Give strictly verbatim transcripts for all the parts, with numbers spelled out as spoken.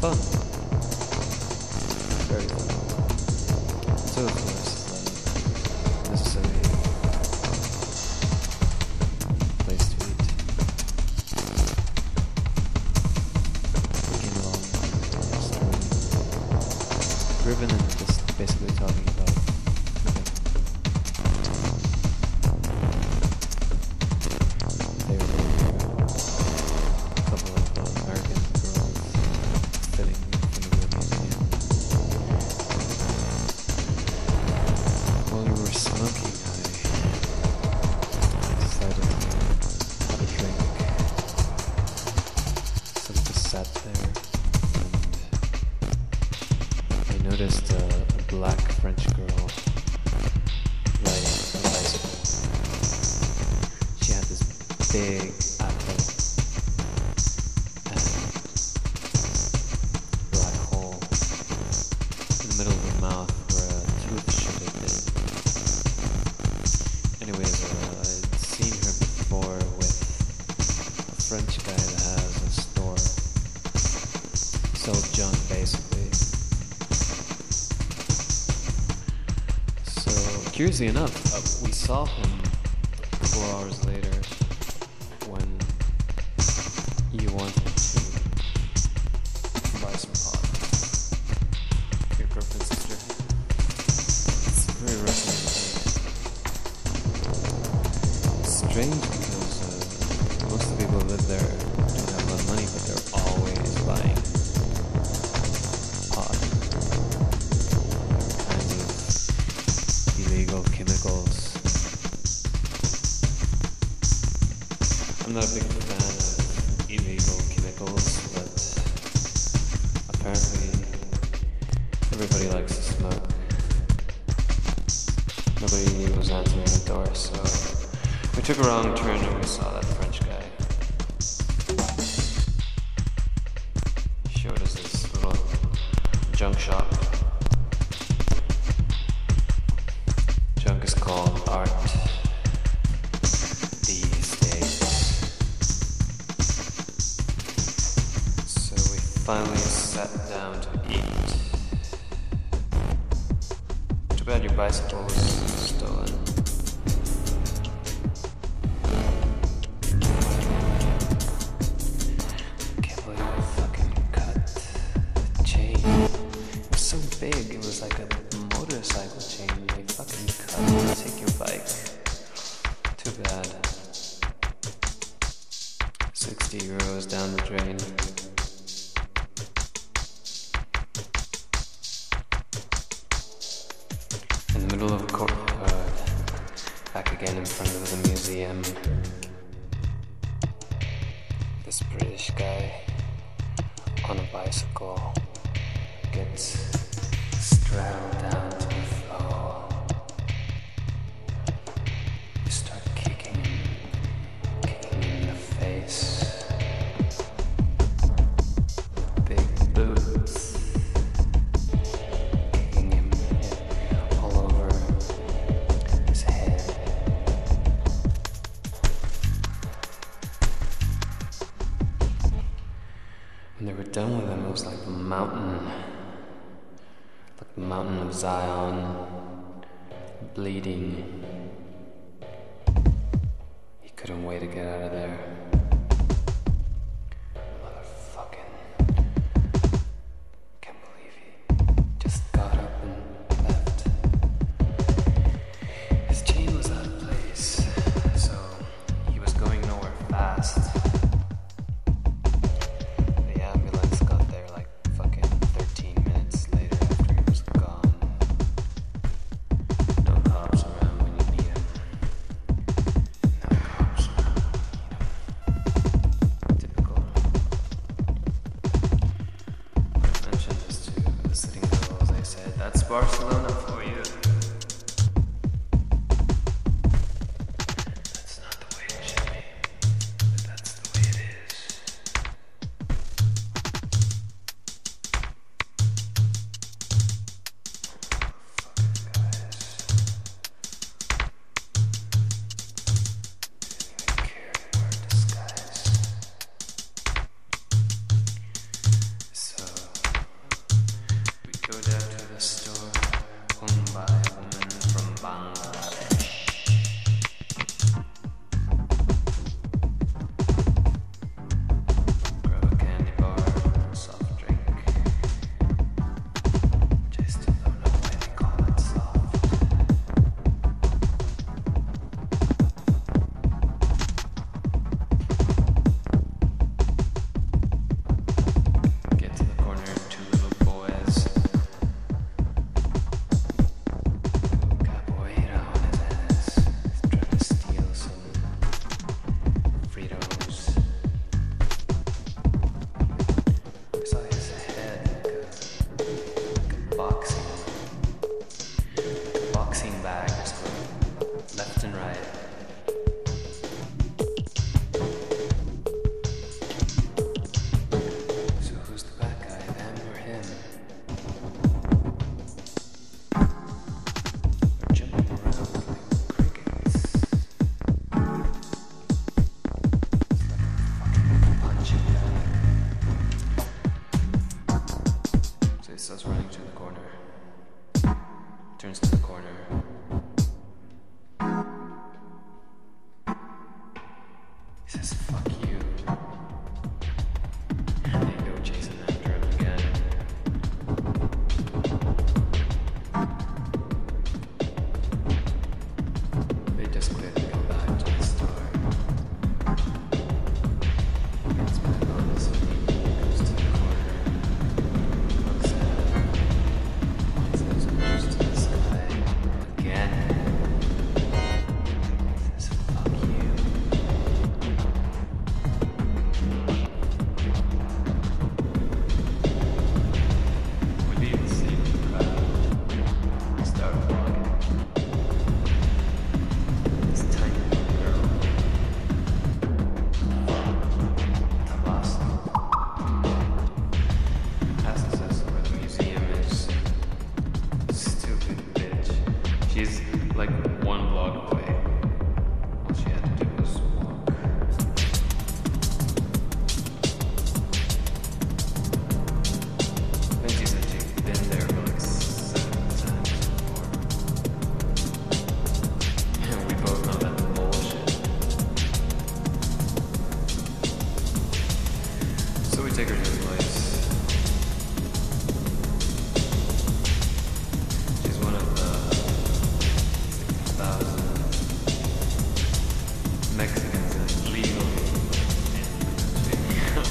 fun. Very fun. So of course, not necessarily a place to eat. We came along, just driven and just basically talking about nothing. They were there, a couple of uh, American girls sitting in front of the museum. While we were smoking, I, I decided to have a drink. So we just sat there, and I noticed a, a black French girl riding a bicycle. She had this big apple and black hole in the middle of her mouth where a tooth should have been. Anyways, uh, I'd seen her before with a French guy that has a store. Sells junk, basically. So, curiously enough, uh, we saw him four hours later when you wanted to buy some pot. Your girlfriend's sister. It's very Russian. It's strange because uh, most of the people who live there don't have a lot of money, but they're always buying pot. There are kinds of illegal chemicals. I'm not a big fan of illegal chemicals, but apparently everybody likes to smoke. Nobody was answering the door, so we took a wrong turn and we saw that French guy. He showed us this little junk shop. Junk is called art these days. So we finally sat down to eat. Too bad your bicycle was stolen. Can't believe I fucking cut the chain. It was so big, it was like a motorcycle chain. They fucking cut it. Take your bike. Too bad. sixty euros down the drain. In the middle of a courtyard, back again in front of the museum. This British guy on a bicycle gets straddled down to the floor. We start kicking him, kicking him in the face. Big boots. Kicking him all over his head. When they were done with him, it was like a mountain. Like the mountain of Zion, bleeding. He couldn't wait to get out of there. Motherfucking. Can't believe he just got up and left. His chain was out of place, so he was going nowhere fast. The ambulance got there like fucking thirteen minutes later after he was gone. No cops around when you need him. No cops around when you need him. Typical. I mentioned this to the sitting girls. They said, "That's Barcelona for you." That's not the way it should be, but that's the way it is. Fucking guys. Didn't even care to wear a disguise. So turns to the corner. He says, fuck you. And they go chasing after him again. They just quit and go back to the store. Gets back on his feet, goes to the corner, looks at him, points those arms to the sky again. Says, fuck you. We leave the scene of the crowd. We start walking. This tiny little girl, Tabasco, asks us where the museum is. Stupid bitch. She's like one block away. All she had to do was walk. Then she said she'd been there for like seven times before. And we both know that's bullshit. So we take her to the place. She's one of the thousand Mexicans that legally in the country.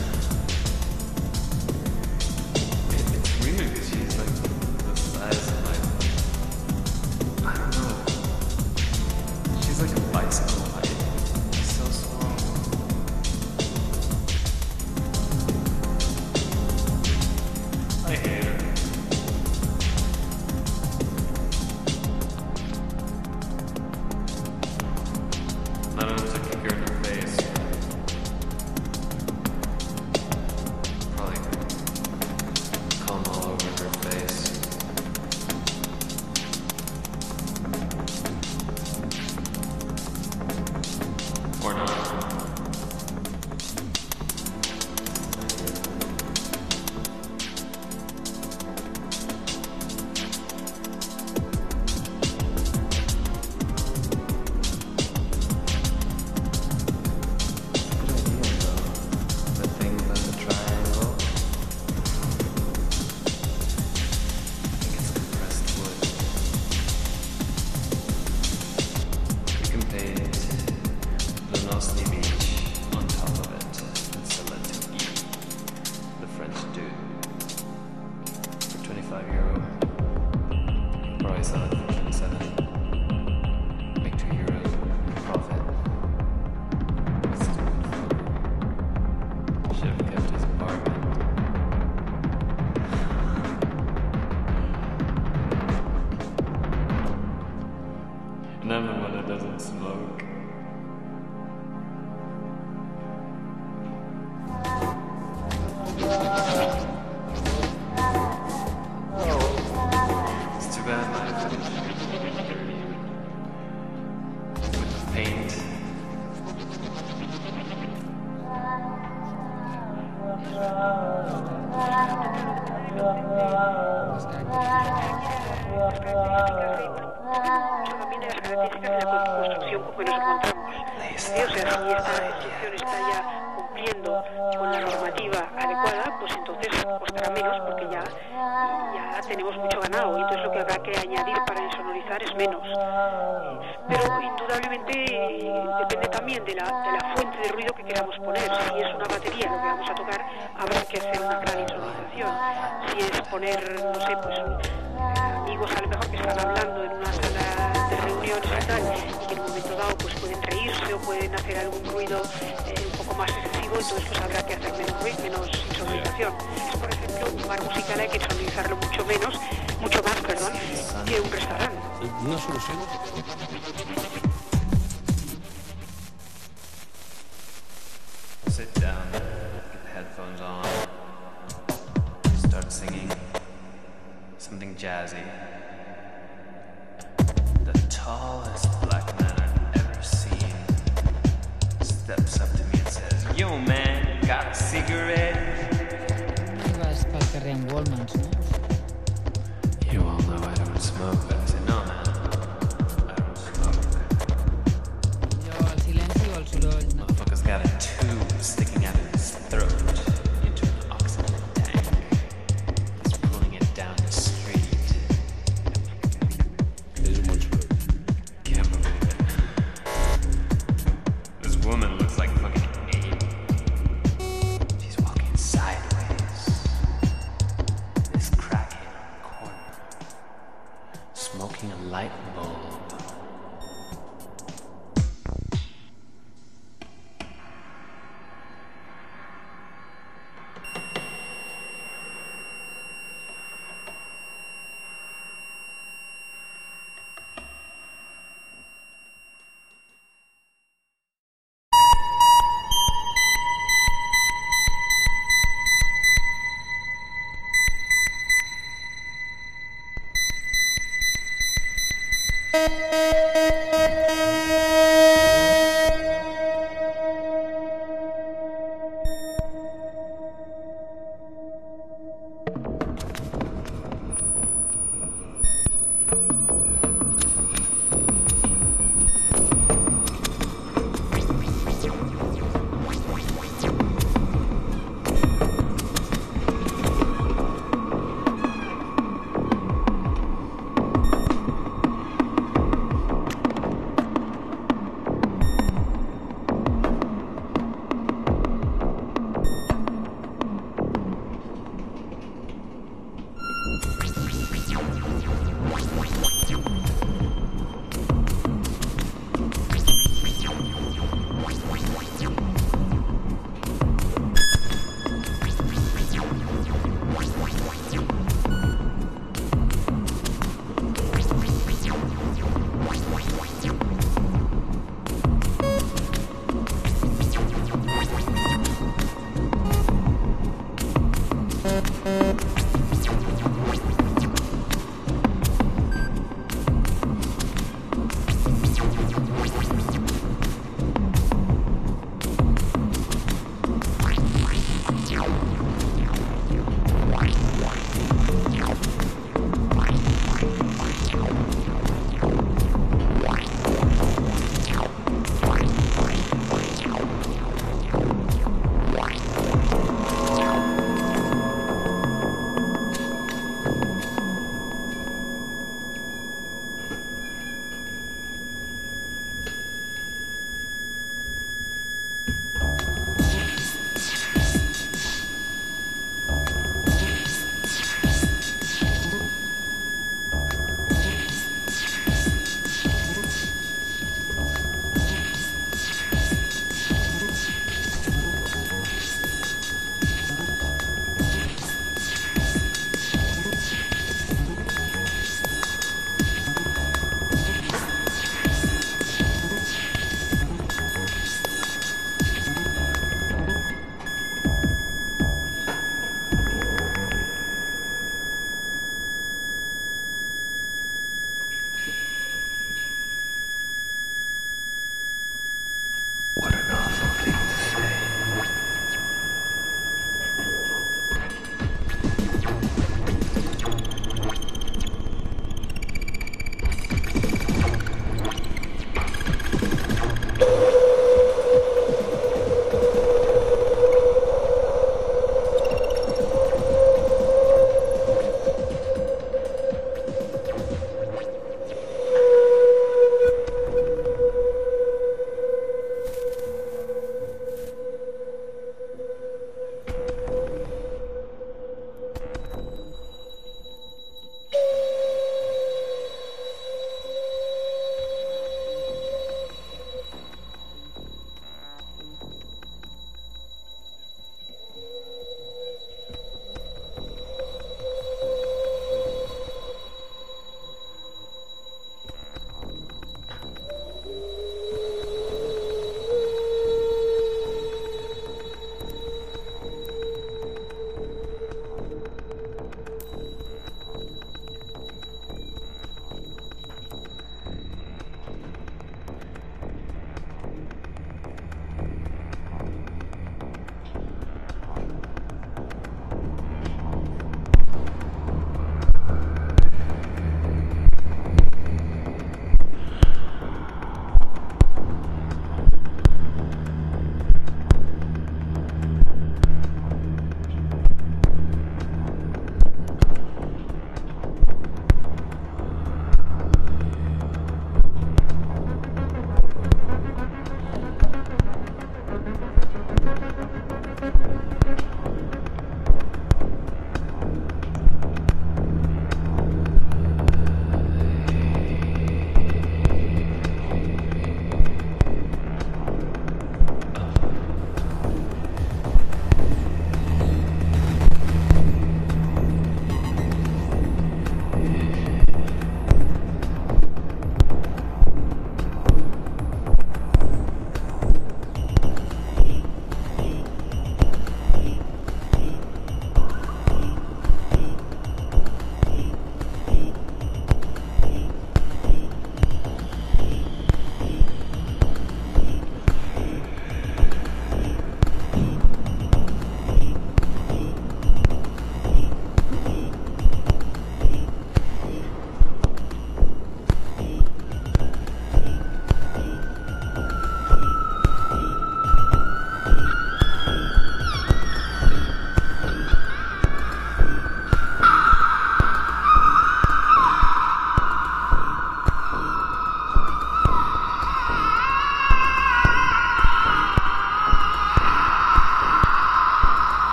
It- It's weird because she's like the size of my, I don't know. She's like a bicycle height. She's so small. I hate her. Not enough to kick her in the face. Probably cum all over her face. Or not. Good idea though. The thing about the triangle. I think it's compressed wood. We can paint Lunosny Beach on top of it and sell it to E, the French dude, for twenty-five euro. Probably sell it for twenty-seven. Make two euros profit. Stupid fuck. Should have kept his apartment. And I'm the one that doesn't smoke. It's too bad my footage is dirty with the paint. También de las características de la construcción como nos encontramos. Sí, o sea, si esta construcción está ya cumpliendo con la normativa adecuada, pues entonces costará menos porque ya, ya tenemos mucho ganado y entonces lo que habrá que añadir para insonorizar es menos. Pero indudablemente depende también de la, de la fuente de ruido que queramos poner. Si es una batería lo que vamos a tocar, habrá que hacer una gran insonorización. Si es poner, no sé, pues amigos a lo mejor que están hablando en una sala de reuniones y tal, y que en un momento dado pues pueden reírse o pueden hacer algún ruido eh, un poco más excesivo, entonces pues habrá que hacer menos ruido, menos insonorización. Es, por ejemplo, un bar musical hay que insonorizarlo mucho menos, mucho más, perdón, que un restaurante. Una solución. Sit down, get the headphones on, start singing something jazzy. The tallest black man I've ever seen steps up to me and says, "Yo man, got a cigarette?" I vas pel carrer amb Wallmans, no? You all know I don't smoke, but I said, no, man. I don't smoke. Jo, el silenci o el soroll? No. Motherfucker's got a tube sticking out of his throat into an oxygen tank. He's pulling it down the street. És un bon soroll. Can't believe it. This woman looks like fucking Amy. She's walking sideways. This crackhead in the corner. Smoking a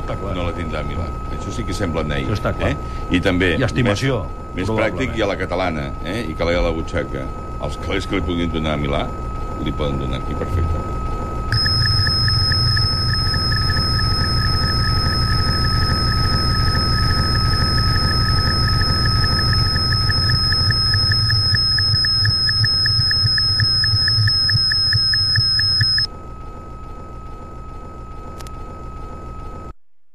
està clar. no la tindrà a Milà. Això sí que sembla neir. Això està clar. Eh? I també... I estimació, Més, més pràctic i a la catalana, eh? I que la a la butxaca. Els calés que li puguin donar a Milà li poden donar aquí perfectament.